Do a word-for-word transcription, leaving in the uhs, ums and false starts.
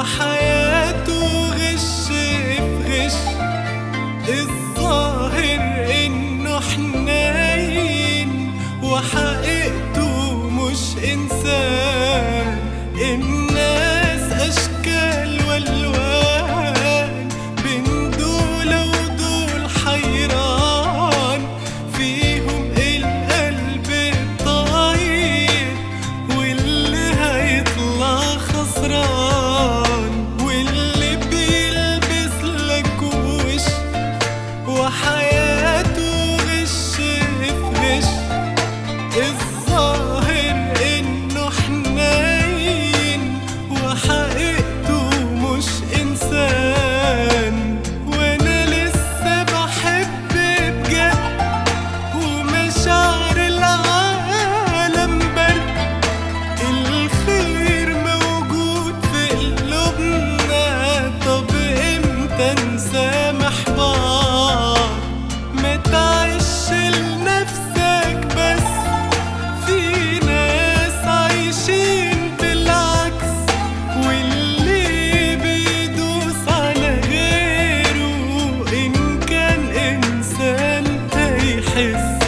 وحياته غش في غش. الظاهر انه حنين وحقيقته مش انسان. الناس اشكال والوان، بين دول ودول حيران. فيهم القلب الطاير واللي هيطلع خسران، واللي بيلبس لك وش وحياته غش في غش. الظاهر انه حنين وحقيقته مش انسان. وانا لسه بحب بجد ومشاعر العالم برد. الخير موجود في قلوبنا، طب امتى نسامح بعض؟ ما تعيش لنفسك بس، في ناس عايشين بالعكس. واللي بيدوس على غيره إن كان إنسان هيحس.